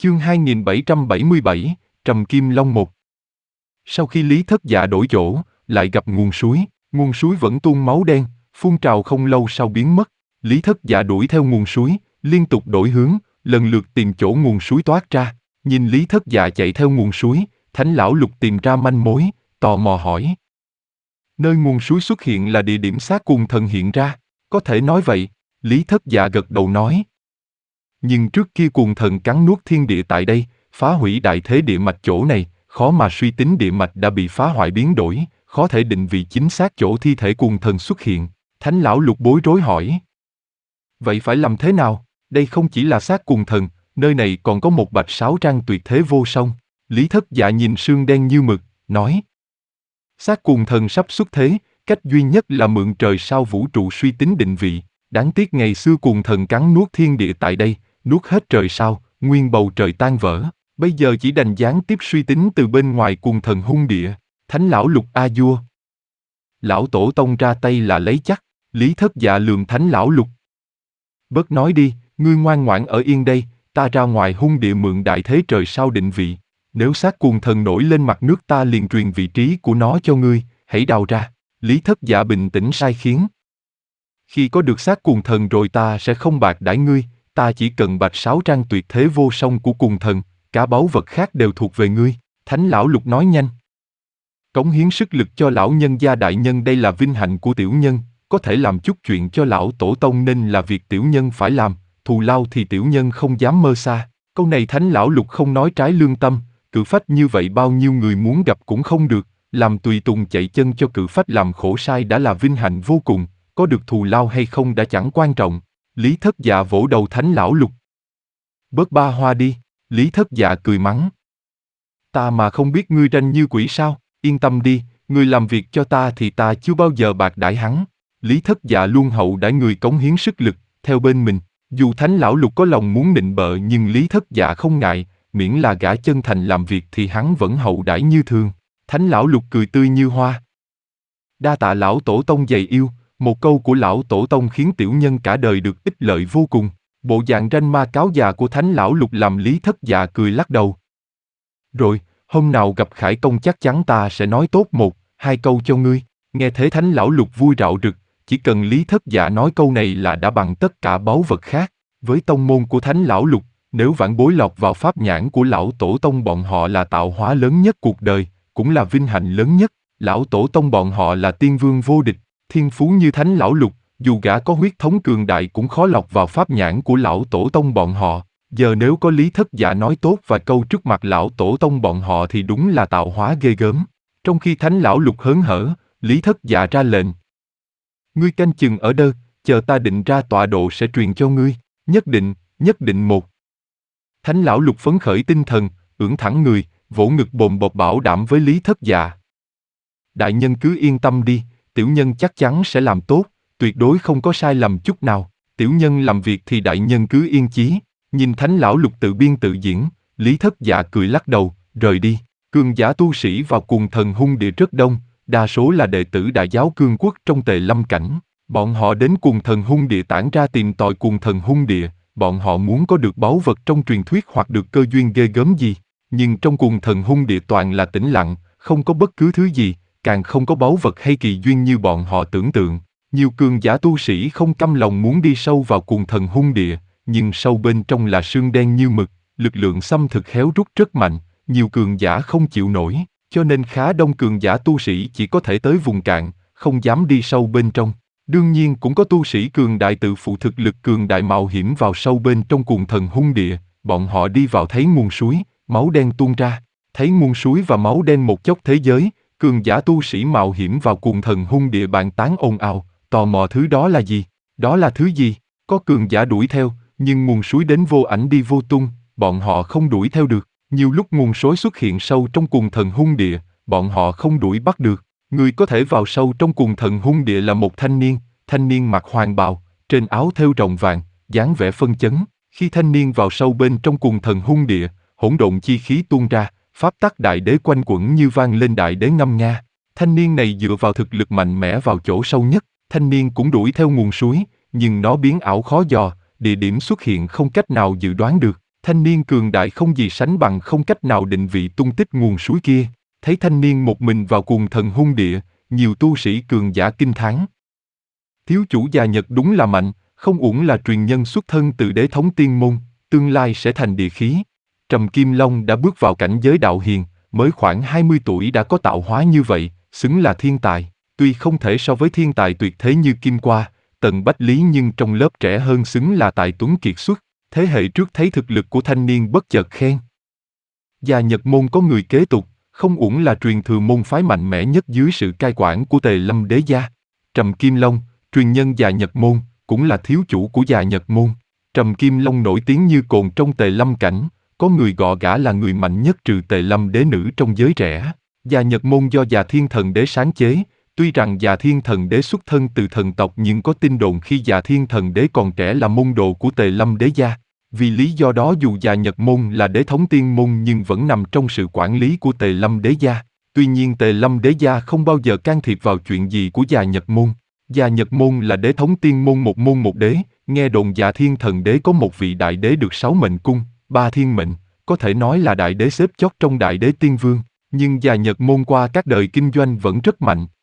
Chương 2777, Trầm Kim Long 1. Sau khi Lý Thất Dạ đổi chỗ, lại gặp nguồn suối vẫn tuôn máu đen, phun trào không lâu sau biến mất. Lý Thất Dạ đuổi theo nguồn suối, liên tục đổi hướng, lần lượt tìm chỗ nguồn suối toát ra. Nhìn Lý Thất Dạ chạy theo nguồn suối, Thánh Lão Lục tìm ra manh mối, tò mò hỏi. Nơi nguồn suối xuất hiện là địa điểm xác Cuồng Thần hiện ra, có thể nói vậy, Lý Thất Dạ gật đầu nói. Nhưng trước kia Cuồng Thần cắn nuốt thiên địa tại đây, phá hủy đại thế địa mạch chỗ này, khó mà suy tính địa mạch đã bị phá hoại biến đổi, khó thể định vị chính xác chỗ thi thể Cuồng Thần xuất hiện. Thánh Lão Lục bối rối hỏi. Vậy phải làm thế nào? Đây không chỉ là xác Cuồng Thần, nơi này còn có một bạch sáo trang tuyệt thế vô song. Lý Thất Dạ nhìn sương đen như mực, nói. Xác Cuồng Thần sắp xuất thế, cách duy nhất là mượn trời sao vũ trụ suy tính định vị. Đáng tiếc ngày xưa Cuồng Thần cắn nuốt thiên địa tại đây, nuốt hết trời sao, nguyên bầu trời tan vỡ. Bây giờ chỉ đành gián tiếp suy tính từ bên ngoài Cuồng Thần hung địa. Thánh Lão Lục a vua. Lão Tổ Tông ra tay là lấy chắc. Lý Thất Dạ lườm Thánh Lão Lục. Bớt nói đi, ngươi ngoan ngoãn ở yên đây, ta ra ngoài hung địa mượn đại thế trời sao định vị. Nếu xác Cuồng Thần nổi lên mặt nước ta liền truyền vị trí của nó cho ngươi, hãy đào ra. Lý Thất Dạ bình tĩnh sai khiến. Khi có được xác Cuồng Thần rồi ta sẽ không bạc đãi ngươi, ta chỉ cần bạch sáo trang tuyệt thế vô song của Cuồng Thần, cả báu vật khác đều thuộc về ngươi. Thánh Lão Lục nói nhanh. Cống hiến sức lực cho lão nhân gia đại nhân đây là vinh hạnh của tiểu nhân, có thể làm chút chuyện cho lão tổ tông nên là việc tiểu nhân phải làm, thù lao thì tiểu nhân không dám mơ xa. Câu này Thánh Lão Lục không nói trái lương tâm, cự phách như vậy bao nhiêu người muốn gặp cũng không được, làm tùy tùng chạy chân cho cự phách làm khổ sai đã là vinh hạnh vô cùng, có được thù lao hay không đã chẳng quan trọng. Lý Thất Dạ vỗ đầu Thánh Lão Lục. Bớt ba hoa đi, Lý Thất Dạ cười mắng. Ta mà không biết ngươi ranh như quỷ sao, yên tâm đi, ngươi làm việc cho ta thì ta chưa bao giờ bạc đãi hắn. Lý Thất Dạ luôn hậu đãi người cống hiến sức lực, theo bên mình. Dù Thánh Lão Lục có lòng muốn nịnh bợ nhưng Lý Thất Dạ không ngại, miễn là gã chân thành làm việc thì hắn vẫn hậu đãi như thường. Thánh Lão Lục cười tươi như hoa. Đa tạ Lão Tổ Tông dày yêu, một câu của Lão Tổ Tông khiến tiểu nhân cả đời được ích lợi vô cùng. Bộ dạng ranh ma cáo già của Thánh Lão Lục làm Lý Thất Dạ cười lắc đầu. Rồi, hôm nào gặp Khải Công chắc chắn ta sẽ nói tốt một, hai câu cho ngươi. Nghe thế Thánh Lão Lục vui rạo rực, chỉ cần Lý Thất Dạ nói câu này là đã bằng tất cả báu vật khác. Với tông môn của Thánh Lão Lục, nếu vãn bối lọt vào pháp nhãn của Lão Tổ Tông bọn họ là tạo hóa lớn nhất cuộc đời, cũng là vinh hạnh lớn nhất. Lão Tổ Tông bọn họ là tiên vương vô địch, thiên phú như Thánh Lão Lục, dù gã có huyết thống cường đại cũng khó lọt vào pháp nhãn của Lão Tổ Tông bọn họ. Giờ nếu có Lý Thất Dạ nói tốt vài câu trước mặt Lão Tổ Tông bọn họ thì đúng là tạo hóa ghê gớm. Trong khi Thánh Lão Lục hớn hở, Lý Thất Dạ ra lệnh. Ngươi canh chừng ở đây, chờ ta định ra tọa độ sẽ truyền cho ngươi, nhất định một. Thánh Lão Lục phấn khởi tinh thần, ưỡn thẳng người, vỗ ngực bồm bột bảo đảm với Lý Thất Dạ. Đại nhân cứ yên tâm đi, tiểu nhân chắc chắn sẽ làm tốt, tuyệt đối không có sai lầm chút nào. Tiểu nhân làm việc thì đại nhân cứ yên chí. Nhìn Thánh Lão Lục tự biên tự diễn, Lý Thất Dạ cười lắc đầu, rời đi. Cường giả tu sĩ vào Cuồng Thần hung địa rất đông, đa số là đệ tử Đại giáo Cương Quốc trong Tề Lâm cảnh. Bọn họ đến Cuồng Thần hung địa tản ra tìm tòi Cuồng Thần hung địa, bọn họ muốn có được báu vật trong truyền thuyết hoặc được cơ duyên ghê gớm gì. Nhưng trong Cuồng Thần hung địa toàn là tĩnh lặng, không có bất cứ thứ gì, càng không có báu vật hay kỳ duyên như bọn họ tưởng tượng. Nhiều cường giả tu sĩ không căm lòng muốn đi sâu vào Cuồng Thần hung địa, nhưng sâu bên trong là sương đen như mực, lực lượng xâm thực héo rút rất mạnh, nhiều cường giả không chịu nổi, cho nên khá đông cường giả tu sĩ chỉ có thể tới vùng cạn, không dám đi sâu bên trong. Đương nhiên cũng có tu sĩ cường đại tự phụ thực lực cường đại mạo hiểm vào sâu bên trong Cuồng Thần hung địa, bọn họ đi vào thấy nguồn suối, máu đen tuôn ra, thấy nguồn suối và máu đen một chốc thế giới, cường giả tu sĩ mạo hiểm vào Cuồng Thần hung địa bàn tán ồn ào, tò mò thứ đó là gì, đó là thứ gì, có cường giả đuổi theo, nhưng nguồn suối đến vô ảnh đi vô tung, bọn họ không đuổi theo được. Nhiều lúc nguồn suối xuất hiện sâu trong Cuồng Thần hung địa, bọn họ không đuổi bắt được. Người có thể vào sâu trong Cuồng Thần hung địa là một thanh niên mặc hoàng bào, trên áo thêu rồng vàng, dáng vẻ phân chấn. Khi thanh niên vào sâu bên trong Cuồng Thần hung địa, hỗn độn chi khí tuôn ra, pháp tắc đại đế quanh quẩn như vang lên đại đế ngâm nga. Thanh niên này dựa vào thực lực mạnh mẽ vào chỗ sâu nhất, thanh niên cũng đuổi theo nguồn suối, nhưng nó biến ảo khó dò, địa điểm xuất hiện không cách nào dự đoán được. Thanh niên cường đại không gì sánh bằng không cách nào định vị tung tích nguồn suối kia. Thấy thanh niên một mình vào cuồng thần hung địa, nhiều tu sĩ cường giả kinh thán. Thiếu chủ già Nhật đúng là mạnh, không uổng là truyền nhân xuất thân từ đế thống tiên môn, tương lai sẽ thành địa khí. Trầm Kim Long đã bước vào cảnh giới đạo hiền, mới khoảng 20 tuổi đã có tạo hóa như vậy, xứng là thiên tài. Tuy không thể so với thiên tài tuyệt thế như Kim Qua, Tần Bách Lý nhưng trong lớp trẻ hơn xứng là tài tuấn kiệt xuất. Thế hệ trước thấy thực lực của thanh niên bất chợt khen. Già Nhật môn có người kế tục, không uổng là truyền thừa môn phái mạnh mẽ nhất dưới sự cai quản của Tề Lâm Đế gia. Trầm Kim Long, truyền nhân Già Nhật môn, cũng là thiếu chủ của Già Nhật môn. Trầm Kim Long nổi tiếng như cồn trong Tề Lâm cảnh, có người gọi gã là người mạnh nhất trừ Tề Lâm đế nữ trong giới trẻ. Già Nhật môn do Già Thiên Thần Đế sáng chế, tuy rằng Già Thiên Thần Đế xuất thân từ thần tộc nhưng có tin đồn khi Già Thiên Thần Đế còn trẻ là môn đồ của Tề Lâm đế gia. Vì lý do đó dù Già Nhật môn là đế thống tiên môn nhưng vẫn nằm trong sự quản lý của Tề Lâm đế gia. Tuy nhiên Tề Lâm đế gia không bao giờ can thiệp vào chuyện gì của Già Nhật môn. Già Nhật môn là đế thống tiên môn một đế, nghe đồn Già Thiên Thần Đế có một vị đại đế được 6 mệnh cung, 3 thiên mệnh, có thể nói là đại đế xếp chót trong đại đế tiên vương. Nhưng Già Nhật môn qua các đời kinh doanh vẫn rất mạnh,